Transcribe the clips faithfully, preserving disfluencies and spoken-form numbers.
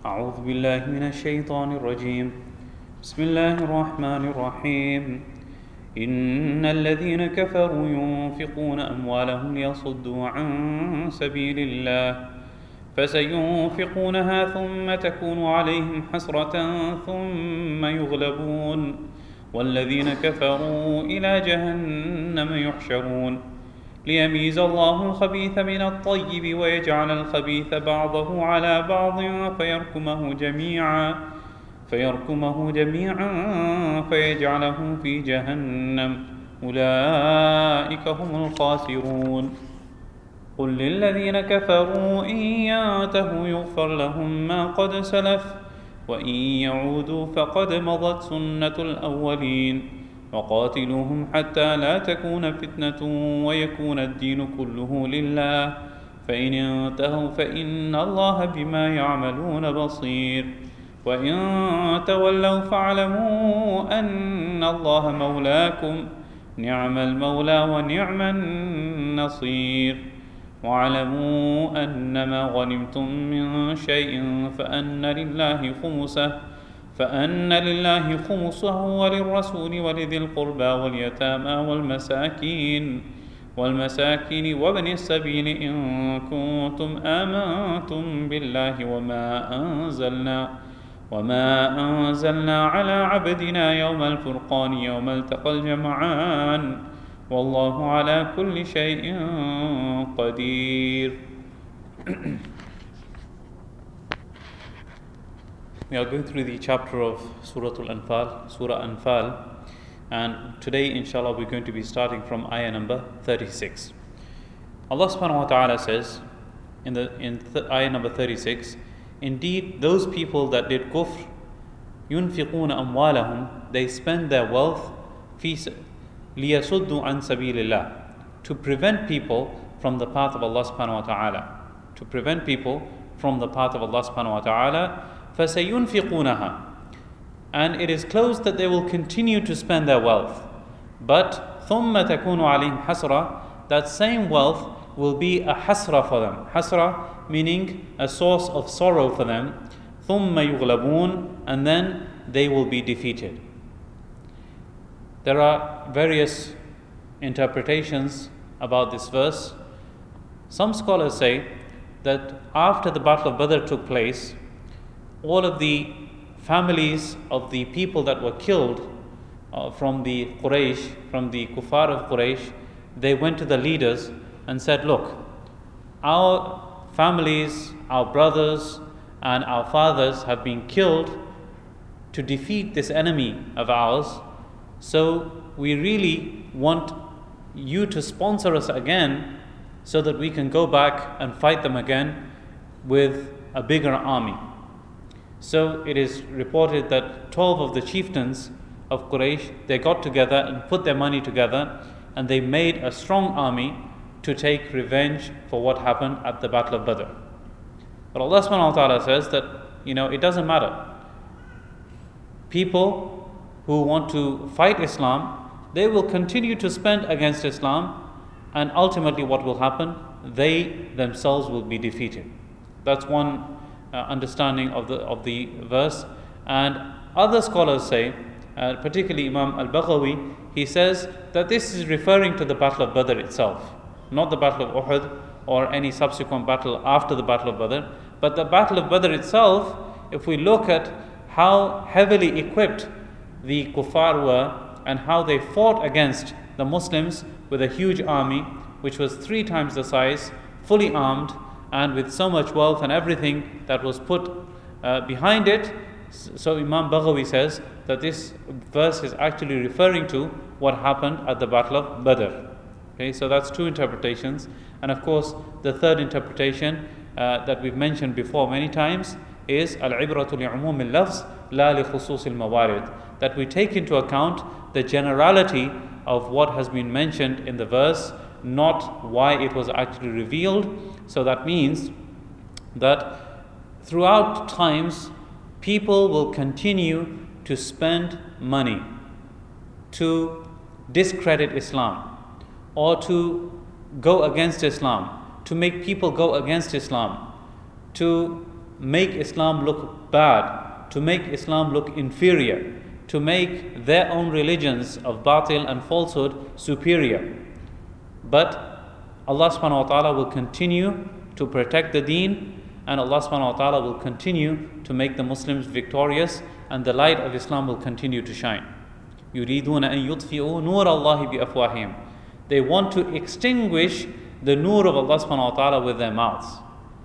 أعوذ بالله من الشيطان الرجيم بسم الله الرحمن الرحيم إن الذين كفروا ينفقون أموالهم ليصدوا عن سبيل الله فسينفقونها ثم تكون عليهم حسرة ثم يغلبون والذين كفروا إلى جهنم يحشرون ليميز الله الخبيث من الطيب ويجعل الخبيث بعضه على بعض فيركمه جميعا فيركمه جميعا فيجعله في جهنم أولئك هم الخاسرون قل للذين كفروا إن ينتهوا يغفر لهم ما قد سلف وإن يعودوا فقد مضت سنة الأولين وقاتلوهم حتى لا تكون فتنة ويكون الدين كله لله فإن انتهوا فإن الله بما يعملون بصير وإن تولوا فاعلموا أن الله مولاكم نعم المولى ونعم النصير واعلموا أنما غنمتم من شيء فأن لله خمسه فأن لله خمسه وللرسول ولذي القربى واليتامى والمساكين والمساكين وابن السبيل إن كنتم آمنتم بالله وما أنزلنا وما أنزلنا على عبدنا يوم الفرقان يوم التقى الجمعان والله على كل شيء قدير. We are going through the chapter of Surah Al-Anfal, Surah Anfal, and today inshallah we're going to be starting from ayah number thirty-six. Allah subhanahu wa ta'ala says in the in th- ayah number thirty-six, indeed those people that did kufr, ينفقون أموالهم, they spend their wealth في ليصدوا عن سبيل الله, to prevent people from the path of Allah subhanahu wa ta'ala, to prevent people from the path of Allah subhanahu wa ta'ala. فَسَيُنْفِقُونَهَا, and it is close that they will continue to spend their wealth, but ثُمَّ تَكُونُ عَلَيْهِمْ حَسْرَةً, that same wealth will be a hasra for them. Hasra meaning a source of sorrow for them. ثُمَّ يُغْلَبُونَ, and then they will be defeated. There are various interpretations about this verse. Some scholars say that after the Battle of Badr took place, all of the families of the people that were killed uh, from the Quraysh, from the Kuffar of Quraysh, they went to the leaders and said, look, our families, our brothers and our fathers have been killed to defeat this enemy of ours, so we really want you to sponsor us again so that we can go back and fight them again with a bigger army. So it is reported that twelve of the chieftains of Quraysh, they got together and put their money together and they made a strong army to take revenge for what happened at the Battle of Badr. But Allah subhanahu wa ta'ala says that, you know, it doesn't matter. People who want to fight Islam, they will continue to spend against Islam, and ultimately what will happen? They themselves will be defeated. That's one uh, understanding of the of the verse. And other scholars say, uh, particularly Imam al-Baghawi, he says that this is referring to the Battle of Badr itself, not the Battle of Uhud or any subsequent battle after the Battle of Badr, but the Battle of Badr itself. If we look at how heavily equipped the kuffar were and how they fought against the Muslims with a huge army which was three times the size, fully armed and with so much wealth and everything that was put uh, behind it. So Imam Baghawi says that this verse is actually referring to what happened at the Battle of Badr. Okay, so that's two interpretations. And of course the third interpretation uh, that we've mentioned before many times is al-ibratu li'umum al-lafz la li khusus al-mawarid, that we take into account the generality of what has been mentioned in the verse, not why it was actually revealed. So that means that throughout times people will continue to spend money to discredit Islam or to go against Islam, to make people go against Islam, to make Islam look bad, to make Islam look inferior, to make their own religions of batil and falsehood superior. But Allah subhanahu wa ta'ala will continue to protect the deen, and Allah subhanahu wa ta'ala will continue to make the Muslims victorious, and the light of Islam will continue to shine. يُرِيدُونَ أَن يُطْفِئُوا نُورَ اللَّهِ بِأَفْوَاهِهِمْ. They want to extinguish the nur of Allah subhanahu wa ta'ala with their mouths.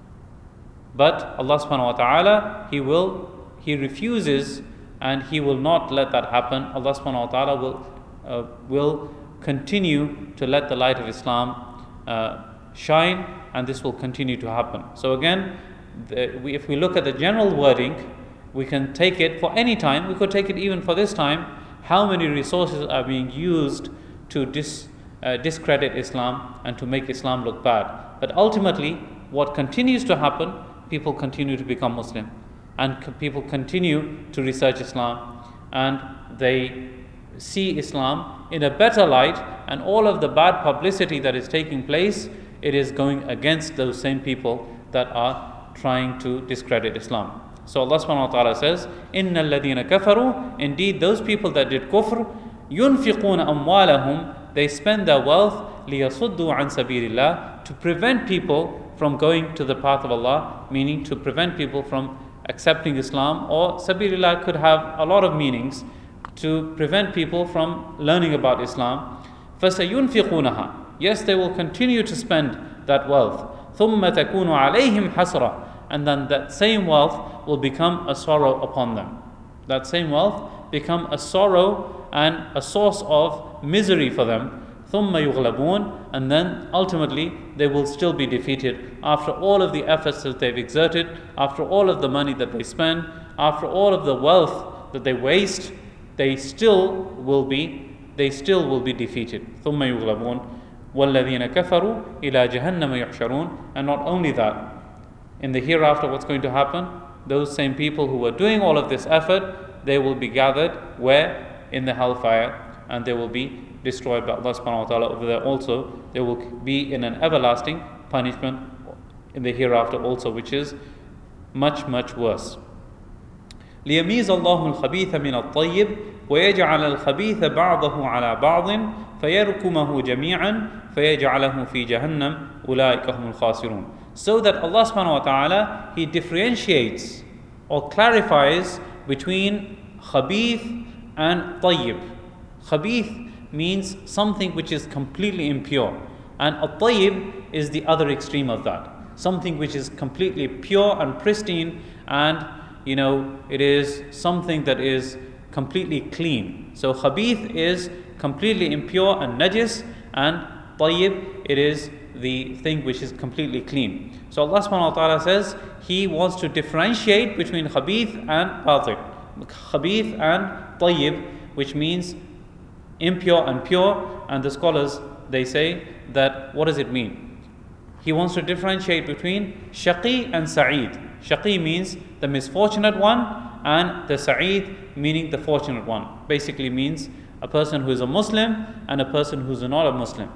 But Allah subhanahu wa ta'ala, He will, He refuses, and He will not let that happen. Allah subhanahu wa ta'ala will, uh, will continue to let the light of Islam uh, shine, and this will continue to happen. So again, the, we, if we look at the general wording, we can take it for any time, we could take it even for this time, how many resources are being used to dis, uh, discredit Islam and to make Islam look bad. But ultimately, what continues to happen, people continue to become Muslim, and c- people continue to research Islam, and they see Islam in a better light, and all of the bad publicity that is taking place, it is going against those same people that are trying to discredit Islam. So Allah subhanahu wa ta'ala says, إِنَّ الَّذِينَ كَفَرُوا, indeed those people that did kufr, يُنْفِقُونَ أَمْوَالَهُم, they spend their wealth, لِيَصُدُّوا عَنْ سَبِيلِ اللَّهِ, to prevent people from going to the path of Allah, meaning to prevent people from accepting Islam, or Sabilillah could have a lot of meanings, to prevent people from learning about Islam. فَسَيُنْفِقُونَهَا, yes, they will continue to spend that wealth. ثُمَّ تَكُونُ عَلَيْهِمْ حَسْرًا, and then that same wealth will become a sorrow upon them. That same wealth become a sorrow and a source of misery for them. ثُمَّ يُغْلَبُونَ, and then ultimately they will still be defeated after all of the efforts that they've exerted, after all of the money that they spend, after all of the wealth that they waste, they still will be, they still will be defeated. ثُمَّ يُغْلَبُونَ وَالَّذِينَ كَفَرُوا إِلَى جَهَنَّمَ يُحْشَرُونَ, and not only that, in the hereafter what's going to happen, those same people who were doing all of this effort, they will be gathered where? In the hellfire, and they will be destroyed by Allah subhanahu wa ta'ala over there also. They will be in an everlasting punishment in the hereafter also, which is much, much worse. لِيَمِيزَ اللَّهُ الْخَبِيثَ مِنَ الطَّيِّبِ وَيَجْعَلَ الْخَبِيثَ بَعْضَهُ عَلَى بَعْضٍ فَيَرْكُمَهُ جَمِيعًا فَيَجْعَلَهُ فِي جَهَنَّمَ أُولَٰئِكَ هُمُ الْخَاسِرُونَ. So that Allah subhanahu wa ta'ala, He differentiates or clarifies between khabith and tayyib. Khabith means something which is completely impure, and at-tayyib is the other extreme of that, something which is completely pure and pristine, and you know it is something that is completely clean. So khabith is completely impure and najis, and tayyib, it is the thing which is completely clean. So Allah subhanahu wa ta'ala says He wants to differentiate between khabith and batil, khabith and tayyib, which means impure and pure. And the scholars, they say that what does it mean? He wants to differentiate between shaqi and sa'id. Shaqi means the misfortunate one, and the sa'id meaning the fortunate one. Basically means a person who is a Muslim and a person who is not a Muslim.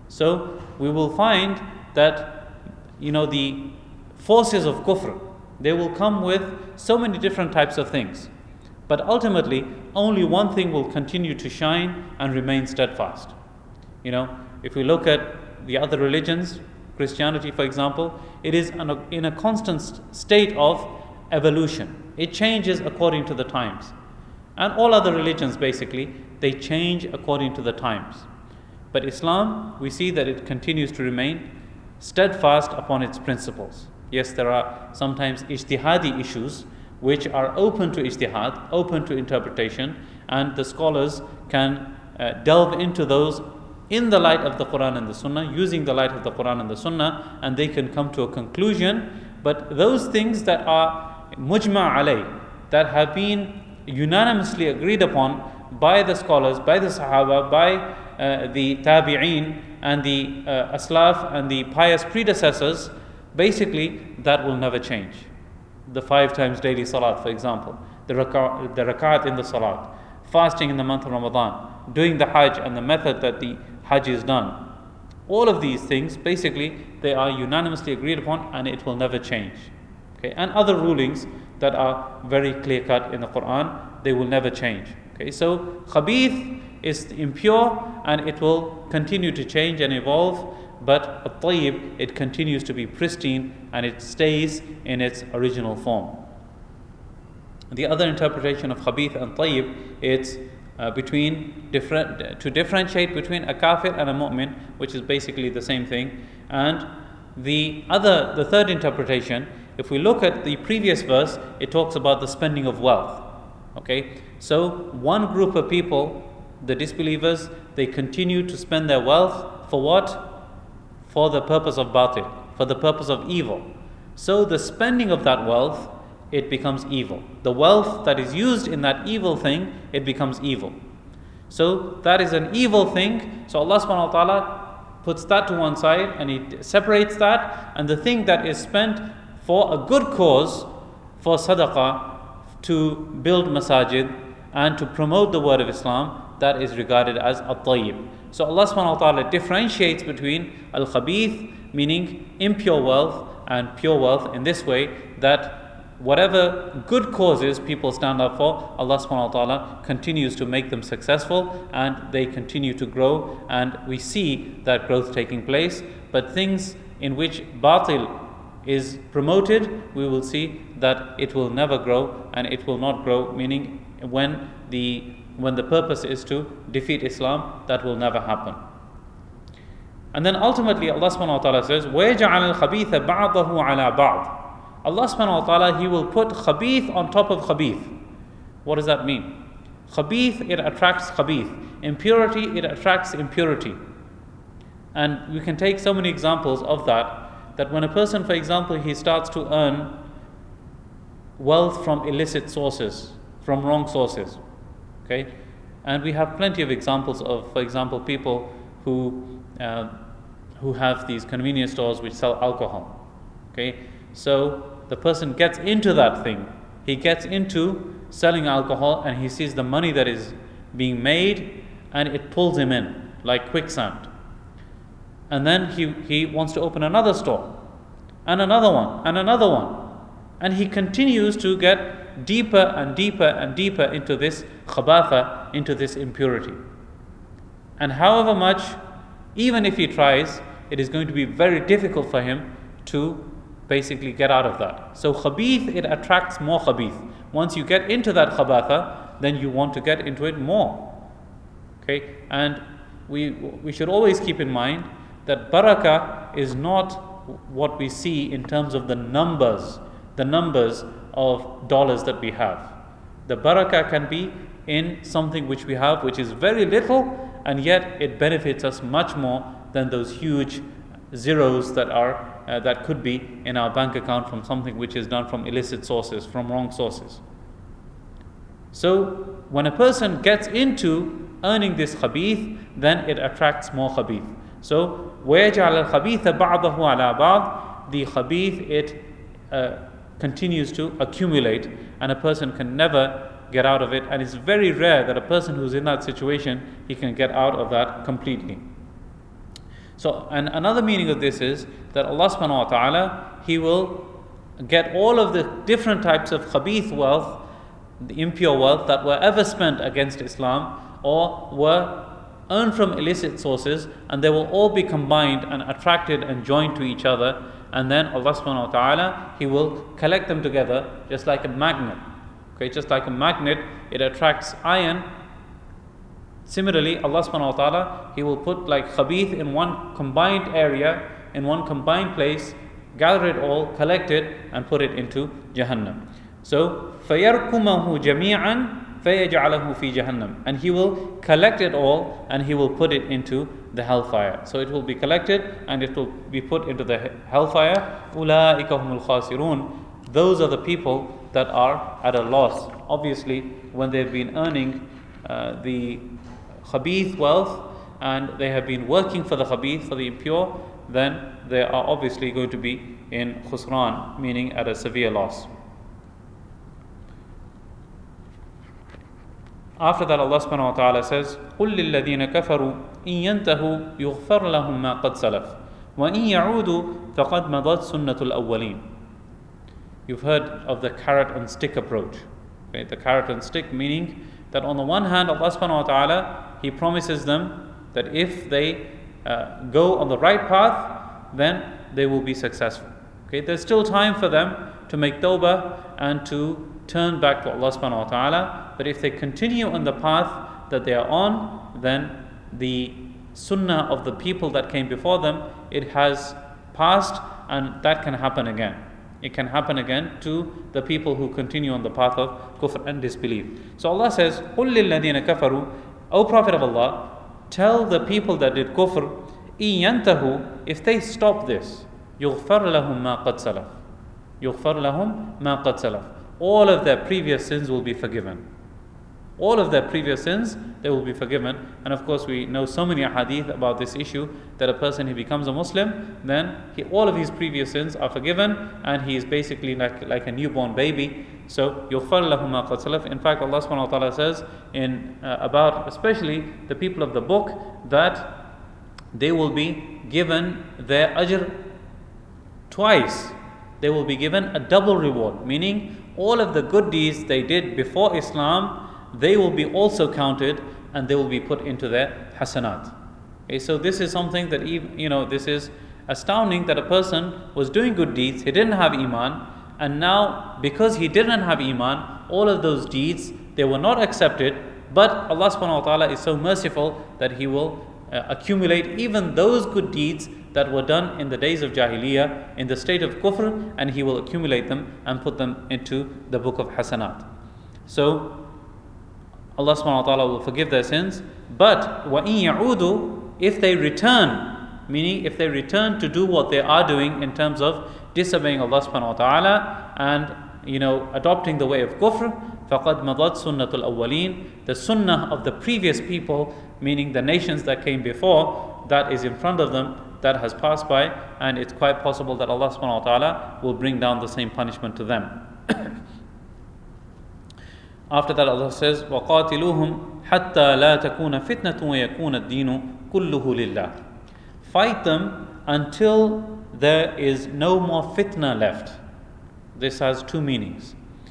So we will find that you know the forces of kufr, they will come with so many different types of things, but ultimately only one thing will continue to shine and remain steadfast. You know, if we look at the other religions, Christianity for example, it is in a constant state of evolution. It changes according to the times, and all other religions basically, they change according to the times. But Islam, we see that it continues to remain steadfast upon its principles. Yes, there are sometimes ijtihadi issues which are open to ijtihad, open to interpretation, and the scholars can uh, delve into those in the light of the Quran and the Sunnah, using the light of the Quran and the Sunnah, and they can come to a conclusion. But those things that are mujma' alay, that have been unanimously agreed upon by the scholars, by the Sahaba, by uh, the Tabi'een and the uh, Aslaf and the pious predecessors, basically that will never change. The five times daily salat, for example, the rak'at, the rak'at in the salat, fasting in the month of Ramadan, doing the hajj and the method that the hajj is done. All of these things, basically, they are unanimously agreed upon, and it will never change. Okay, and other rulings that are very clear cut in the Quran, they will never change. Okay, so khabith is impure and it will continue to change and evolve, but at-tayyib, it continues to be pristine and it stays in its original form. The other interpretation of khabith and tayyib, it's uh, between different to differentiate between a kafir and a mu'min, which is basically the same thing. And the other, the third interpretation, if we look at the previous verse, it talks about the spending of wealth. Okay, so one group of people, the disbelievers, they continue to spend their wealth for what? For the purpose of batil, for the purpose of evil. So the spending of that wealth, it becomes evil. The wealth that is used in that evil thing, it becomes evil. So that is an evil thing. So Allah subhanahu wa ta'ala puts that to one side and He separates that, and the thing that is spent for a good cause, for sadaqah, to build masajid and to promote the word of Islam, that is regarded as at-tayyib. So Allah subhanahu wa ta'ala differentiates between al-khabith, meaning impure wealth, and pure wealth in this way, that whatever good causes people stand up for, Allah subhanahu wa ta'ala continues to make them successful and they continue to grow, and we see that growth taking place. But things in which batil is promoted, we will see that it will never grow and it will not grow, meaning when the when the purpose is to defeat Islam, that will never happen. And then ultimately Allah subhanahu wa ta'ala says, وَيَجْعَلَ الْخَبِيثَ بَعْضَهُ عَلَى بَعْضٍ. Allah subhanahu wa ta'ala, He will put khabith on top of khabith. What does that mean? Khabith, it attracts khabith. Impurity, it attracts impurity. And we can take so many examples of that, that when a person, for example, he starts to earn wealth from illicit sources, from wrong sources, okay? And we have plenty of examples of, for example, people who uh, who have these convenience stores which sell alcohol, okay? So the person gets into that thing. He gets into selling alcohol and he sees the money that is being made and it pulls him in like quicksand. And then he, he wants to open another store and another one and another one. And he continues to get deeper and deeper and deeper into this khabatha, into this impurity. And however much, even if he tries, it is going to be very difficult for him to basically get out of that. So khabith, it attracts more khabith. Once you get into that khabatha, then you want to get into it more. Okay, and we we should always keep in mind that barakah is not what we see in terms of the numbers, the numbers of dollars that we have. The barakah can be in something which we have, which is very little, and yet it benefits us much more than those huge zeros that are uh, that could be in our bank account from something which is done from illicit sources, from wrong sources. So when a person gets into earning this khabith, then it attracts more khabith. So وَيَجْعَلَ الْخَبِيثَ بَعْضَهُ عَلَى بَعْضٍ. The khabith, it uh, continues to accumulate and a person can never get out of it, and it's very rare that a person who's in that situation, he can get out of that completely. So, and another meaning of this is that Allah subhanahu wa ta'ala, He will get all of the different types of khabith wealth, the impure wealth that were ever spent against Islam or were earned from illicit sources, and they will all be combined and attracted and joined to each other, and then Allah subhanahu wa ta'ala, He will collect them together just like a magnet. Okay, just like a magnet, it attracts iron. Similarly, Allah subhanahu wa ta'ala, He will put like khabith in one combined area, in one combined place, gather it all, collect it, and put it into Jahannam. So, فَيَرْكُمَهُ جَمِيعًا فَيَجْعَلَهُ فِي جَهَنَّمْ. And He will collect it all and He will put it into the hellfire. So it will be collected and it will be put into the hellfire. أُولَٰئِكَ هُمُ الْخَاسِرُونَ. Those are the people that are at a loss. Obviously, when they've been earning uh, the khabith wealth and they have been working for the khabith, for the impure, then they are obviously going to be in khusran, meaning at a severe loss. After that, Allah subhanahu wa ta'ala says, قُلْ لِلَّذِينَ كَفَرُوا إِن يَنْتَهُوا يُغْفَرْ لَهُم مَا قَدْ سَلَفَ وَإِن يَعُودُوا فَقَدْ مَضَتْ سُنَّةُ الْأَوَّلِينَ. You've heard of the carrot and stick approach. Okay? The carrot and stick meaning that on the one hand, Allah subhanahu wa ta'ala, He promises them that if they uh, go on the right path, then they will be successful. Okay? There's still time for them to make tawbah and to turn back to Allah subhanahu wa ta'ala. But if they continue on the path that they are on, then the sunnah of the people that came before them, it has passed, and that can happen again. It can happen again to the people who continue on the path of kufr and disbelief. So Allah says, قُلْ لِلَّذِينَ كَفَرُوا, O Prophet of Allah, tell the people that did kufr, إِن يَنْتَهُوا, if they stop this, يُغْفَرْ لَهُمْ مَا قَدْ سَلَفْ يُغْفَرْ لَهُمْ مَا قَدْ سَلَفْ all of their previous sins will be forgiven. All of their previous sins, they will be forgiven. And of course, we know so many hadith about this issue that a person who becomes a Muslim, then he, all of his previous sins are forgiven, and he is basically like, like a newborn baby. So, يُغْفَرْ لَهُ مَا قَدْ سَلَفْ. In fact, Allah subhanahu wa ta'ala says in uh, about especially the people of the book that they will be given their ajr twice. They will be given a double reward, meaning all of the good deeds they did before Islam, they will be also counted and they will be put into their hasanat. Okay, so this is something that, even, you know, this is astounding that a person was doing good deeds, he didn't have iman, and now because he didn't have iman, all of those deeds, they were not accepted, but Allah subhanahu wa ta'ala is so merciful that He will uh, accumulate even those good deeds that were done in the days of Jahiliyyah, in the state of kufr, and He will accumulate them and put them into the book of hasanat. So Allah subhanahu wa ta'ala will forgive their sins, but وَإِن يَعُودُوا, if they return, meaning if they return to do what they are doing in terms of disobeying Allah subhanahu wa ta'ala and, you know, adopting the way of kufr, فَقَدْ مَضَتْ سُنَّةُ الْأَوَّلِينَ, the sunnah of the previous people, meaning the nations that came before, that is in front of them, that has passed by, and it's quite possible that Allah subhanahu wa ta'ala will bring down the same punishment to them. After that, Allah says, وَقَاتِلُوهُمْ حَتَّى لَا تَكُونَ فِتْنَةٌ وَيَكُونَ الدِّينُ كُلُّهُ لِلَّهِ. Fight them until there is no more fitna left. This has two meanings.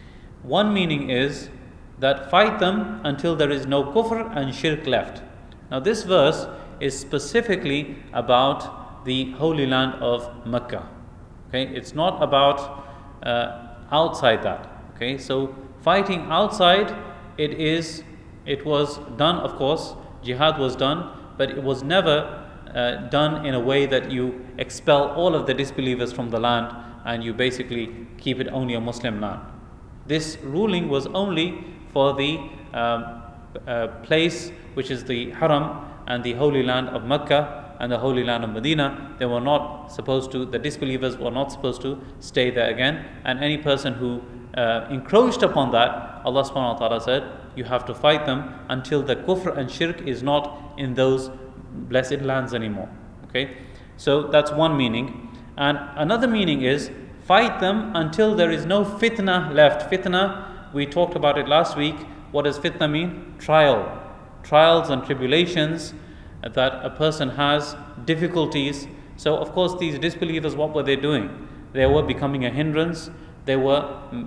One meaning is that fight them until there is no kufr and shirk left. Now this verse is specifically about the holy land of Mecca. Okay, it's not about uh, outside that. Okay, so fighting outside, it is, it was done, of course, jihad was done, but it was never uh, done in a way that you expel all of the disbelievers from the land and you basically keep it only a Muslim land. This ruling was only for the um, uh, place which is the Haram and the holy land of Mecca and the holy land of Medina. They were not supposed to, the disbelievers were not supposed to stay there again, and any person who Uh, encroached upon that, Allah subhanahu wa ta'ala said, you have to fight them until the kufr and shirk is not in those blessed lands anymore. Okay, so that's one meaning. And another meaning is, fight them until there is no fitna left. Fitna, we talked about it last week. What does fitna mean? Trial. Trials and tribulations that a person has, difficulties. So of course these disbelievers, what were they doing? They were becoming a hindrance. They were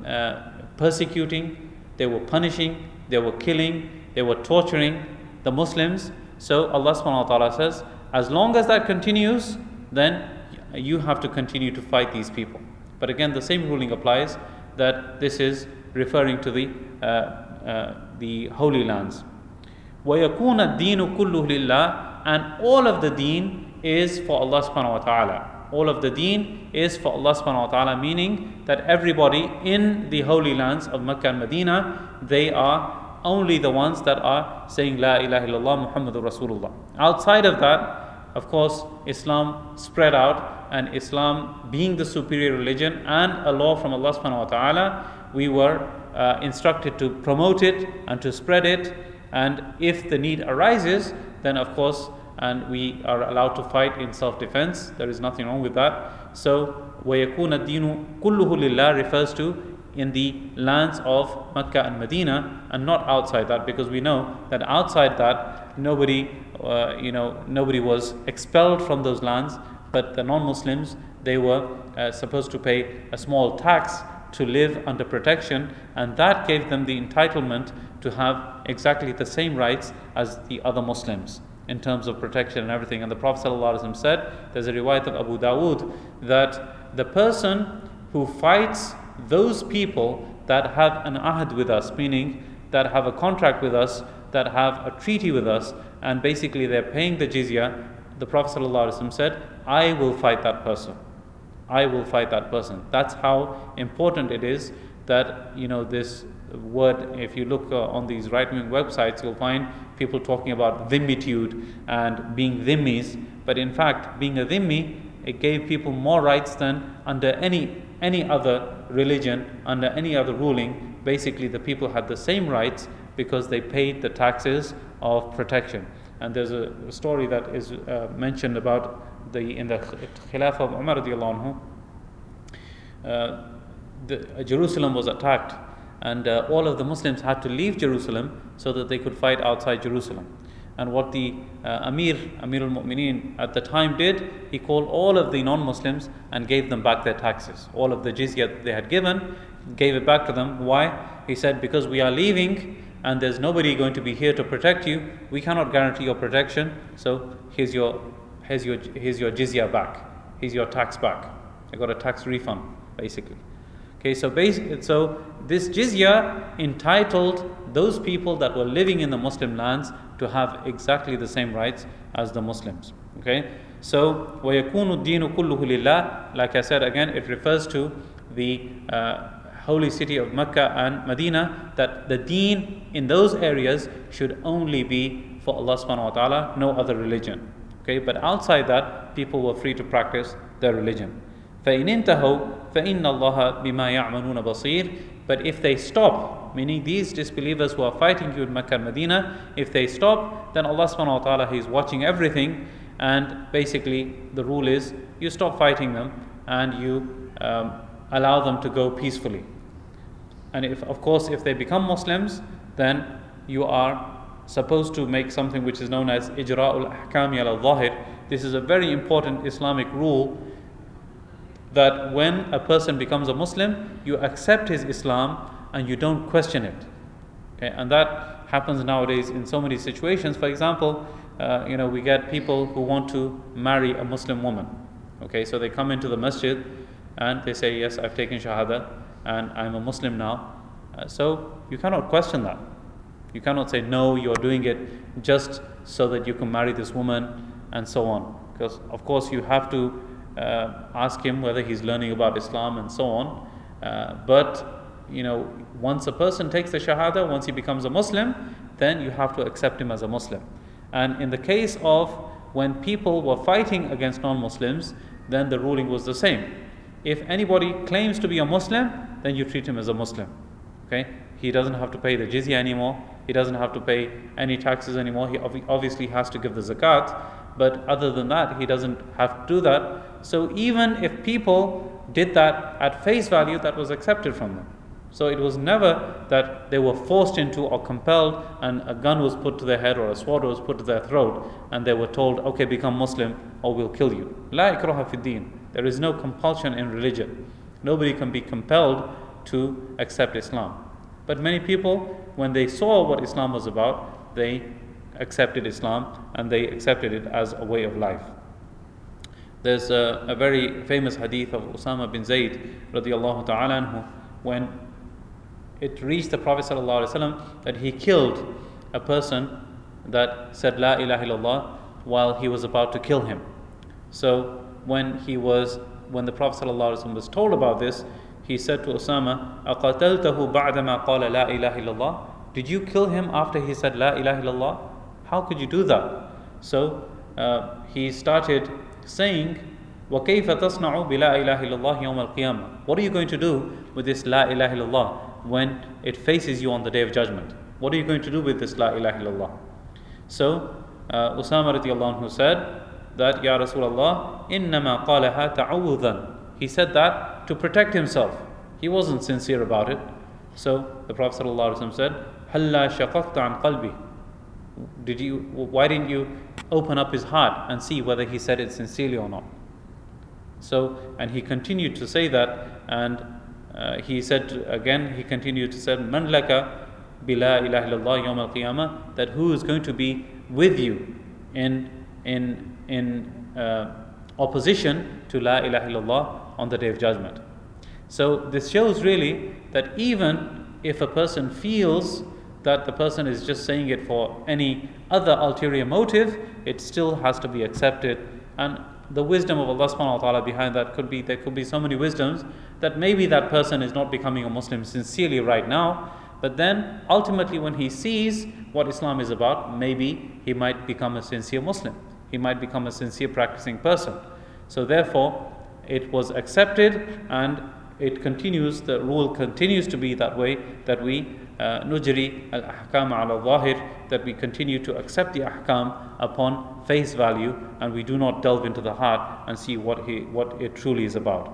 uh, persecuting, they were punishing, they were killing, they were torturing the Muslims. So Allah subhanahu wa ta'ala says, as long as that continues, then you have to continue to fight these people. But again, the same ruling applies, that this is referring to the uh, uh, the holy lands. وَيَكُونَ الدِّينُ كُلُّهُ لِلَّهِ, and all of the deen is for Allah subhanahu wa ta'ala. All of the deen is for Allah subhanahu wa ta'ala, meaning that everybody in the holy lands of Mecca and Medina, they are only the ones that are saying La ilaha illallah Muhammadur Rasulullah. Outside of that, of course, Islam spread out, and Islam being the superior religion and a law from Allah subhanahu wa ta'ala, we were uh, instructed to promote it and to spread it, and if the need arises, then of course, and we are allowed to fight in self-defense. There is nothing wrong with that. So, وَيَكُونَ الدِّينُ كُلُّهُ لِلَّهِ refers to in the lands of Mecca and Medina, and not outside that, because we know that outside that, nobody, uh, you know, nobody was expelled from those lands, but the non-Muslims, they were uh, supposed to pay a small tax to live under protection, and that gave them the entitlement to have exactly the same rights as the other Muslims in terms of protection and everything. And the Prophet ﷺ said, there's a riwayat of Abu Dawood, that the person who fights those people that have an ahd with us, meaning that have a contract with us, that have a treaty with us, and basically they're paying the jizya, the Prophet ﷺ said, I will fight that person. I will fight that person. That's how important it is that, you know, this word, if you look uh, on these right-wing websites, you'll find people talking about dhimmitude and being dhimmis, but in fact, being a dhimmi, it gave people more rights than under any any other religion, under any other ruling. Basically, the people had the same rights because they paid the taxes of protection. And there's a story that is uh, mentioned about the in the Khilafah of Umar radiallahu anhu. Uh, the, Jerusalem was attacked, and uh, all of the Muslims had to leave Jerusalem so that they could fight outside Jerusalem. And what the uh, Amir, Amir al-Mu'mineen at the time did, he called all of the non-Muslims and gave them back their taxes. All of the jizya that they had given, gave it back to them. Why? He said, because we are leaving and there's nobody going to be here to protect you, we cannot guarantee your protection, so here's your, here's your, here's your jizya back. Here's your tax back. You got a tax refund, basically. Okay, so basic, so this jizya entitled those people that were living in the Muslim lands to have exactly the same rights as the Muslims. Okay, so وَيَكُونُ الدِّينُ كُلُّهُ لِلَّهِ, like I said again, it refers to the uh, holy city of Mecca and Medina, that the deen in those areas should only be for Allah subhanahu wa ta'ala, no other religion. Okay, but outside that, people were free to practice their religion. فَإِنِ انْتَهَوْا فَإِنَّ اللَّهَ بِمَا يَعْمَلُونَ بَصِيرٌ. But if they stop, meaning these disbelievers who are fighting you in Mecca and Medina, if they stop, then Allah subhanahu wa ta'ala, He is watching everything, and basically the rule is you stop fighting them and you um, allow them to go peacefully. And if, of course, if they become Muslims, then you are supposed to make something which is known as ijra'ul ahkami ala dhahir. This is a very important Islamic rule, that when a person becomes a Muslim, you accept his Islam and you don't question it. Okay, and that happens nowadays in so many situations. For example, uh, you know, we get people who want to marry a Muslim woman. Okay, so they come into the masjid and they say, yes, I've taken shahada and I'm a Muslim now. Uh, so you cannot question that. You cannot say, no, you're doing it just so that you can marry this woman and so on. Because of course you have to uh, ask him whether he's learning about Islam and so on. Uh, but, you know, once a person takes the shahada, once he becomes a Muslim, then you have to accept him as a Muslim. And in the case of when people were fighting against non-Muslims, then the ruling was the same. If anybody claims to be a Muslim, then you treat him as a Muslim. Okay? He doesn't have to pay the jizya anymore. He doesn't have to pay any taxes anymore. He obviously has to give the zakat, but other than that, he doesn't have to do that. So even if people did that at face value, that was accepted from them. So it was never that they were forced into or compelled and a gun was put to their head or a sword was put to their throat and they were told, okay, become Muslim or we'll kill you. La ikraha fi din. There is no compulsion in religion. Nobody can be compelled to accept Islam. But many people, when they saw what Islam was about, they accepted Islam and they accepted it as a way of life. There's a, a very famous hadith of Usama bin Zayd radiallahu ta'ala anhu, when it reached the Prophet sallallahu alaihi wasallam that he killed a person that said La ilaha illallah while he was about to kill him. So when he was, when the Prophet sallallahu alaihi wasallam was told about this, he said to Usama, أَقَتَلْتَهُ بَعْدَمَا قَالَ لَا إِلَهِ إِلَّا. Did you kill him after he said La ilaha illallah? How could you do that? So uh, he started saying, وَكَيْفَ تَصْنَعُ بِلَا إِلَهِ إِلَّا اللَّهِ يَوْمَ الْقِيَامَةِ. What are you going to do with this La ilaha illallah when it faces you on the day of judgment? What are you going to do with this La ilaha illallah? So uh, Usama radiallahu anhu said that, Ya Rasulullah, إِنَّمَا قَالَهَا تَعَوُّذًا. He said that to protect himself. He wasn't sincere about it. So the Prophet ﷺ said, هَلَّا شَقَقْتَ عَنْ قَلْبِي. Did you, why didn't you open up his heart and see whether he said it sincerely or not? So, and he continued to say that, and uh, he said again, he continued to say, Man laka bila ilaha illallah yawm al-qiyamah, that who is going to be with you in in in uh, opposition to la ilaha illallah on the day of judgment. So this shows really that even if a person feels that the person is just saying it for any other ulterior motive, it still has to be accepted. And the wisdom of Allah subhanahu wa ta'ala behind that could be, there could be so many wisdoms, that maybe that person is not becoming a Muslim sincerely right now, but then ultimately when he sees what Islam is about, maybe he might become a sincere Muslim. He might become a sincere practicing person. So therefore, it was accepted, and it continues, the rule continues to be that way, that we nujri al-ahkam ala-zahir, that we continue to accept the ahkam upon face value, and we do not delve into the heart and see what he, what it truly is about.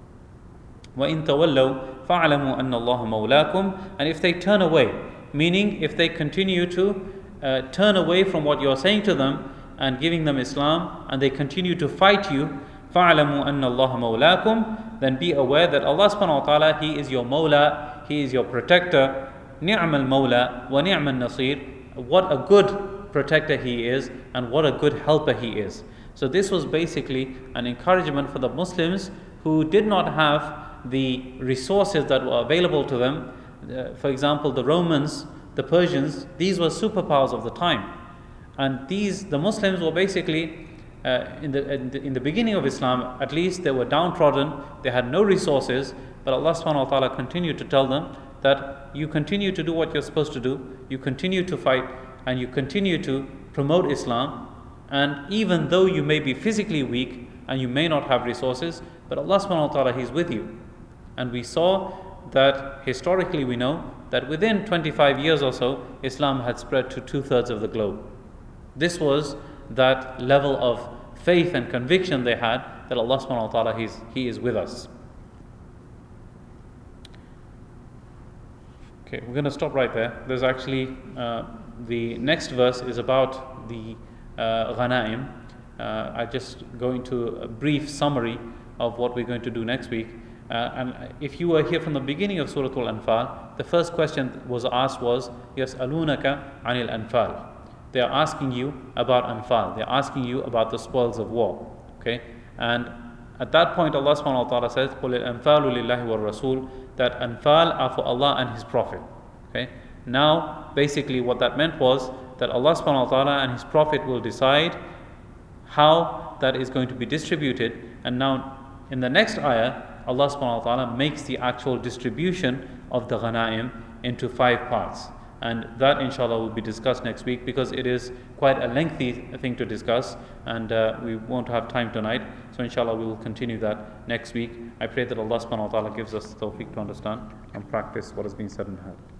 وَإِن تَوَلَّوْا فَاعْلَمُوا أَنَّ اللَّهَ مَوْلَاكُمْ. And if they turn away, meaning if they continue to uh, turn away from what you are saying to them and giving them Islam, and they continue to fight you, فَاعْلَمُوا أَنَّ اللَّهَ مَوْلَاكُمْ, then be aware that Allah subhanahu wa ta'ala, He is your Mawla, He is your protector. نِعْمَ الْمَوْلَى وَنِعْمَ النَّصِيرُ. What a good protector He is, and what a good helper He is. So this was basically an encouragement for the Muslims who did not have the resources that were available to them. Uh, for example, the Romans, the Persians, these were superpowers of the time. And these, the Muslims were basically, uh, in, the, in the in the beginning of Islam, at least they were downtrodden, they had no resources, but Allah subhanahu wa ta'ala continued to tell them that you continue to do what you're supposed to do, you continue to fight, and you continue to promote Islam, and even though you may be physically weak and you may not have resources, but Allah subhanahu wa ta'ala, He's with you. And we saw that historically we know that within twenty-five years or so, Islam had spread to two-thirds of the globe. This was that level of faith and conviction they had that Allah subhanahu wa ta'ala, he's, He is with us. Okay, we're going to stop right there. There's actually, uh, the next verse is about the uh, Ghanaim. Uh, I just go into a brief summary of what we're going to do next week. Uh, and if you were here from the beginning of Surah Al-Anfal, the first question that was asked was, يَسْأَلُونَكَ عَنِ الْأَنفَالِ. They are asking you about Anfal. They are asking you about the spoils of war. Okay, and at that point Allah subhanahu wa ta'ala says, قُلِ الْأَنفَالُ لِلَّهِ وَالرَّسُولِ, that Anfal are for Allah and His Prophet. Okay, now basically what that meant was that Allah subhanahu wa ta'ala and His Prophet will decide how that is going to be distributed. And now in the next ayah, Allah subhanahu wa ta'ala makes the actual distribution of the Ghanaim into five parts. And that inshallah will be discussed next week, because it is quite a lengthy thing to discuss, and uh, we won't have time tonight. So inshallah we will continue that next week. I pray that Allah subhanahu wa ta'ala gives us the tawfiq to understand and practice what has been said and heard.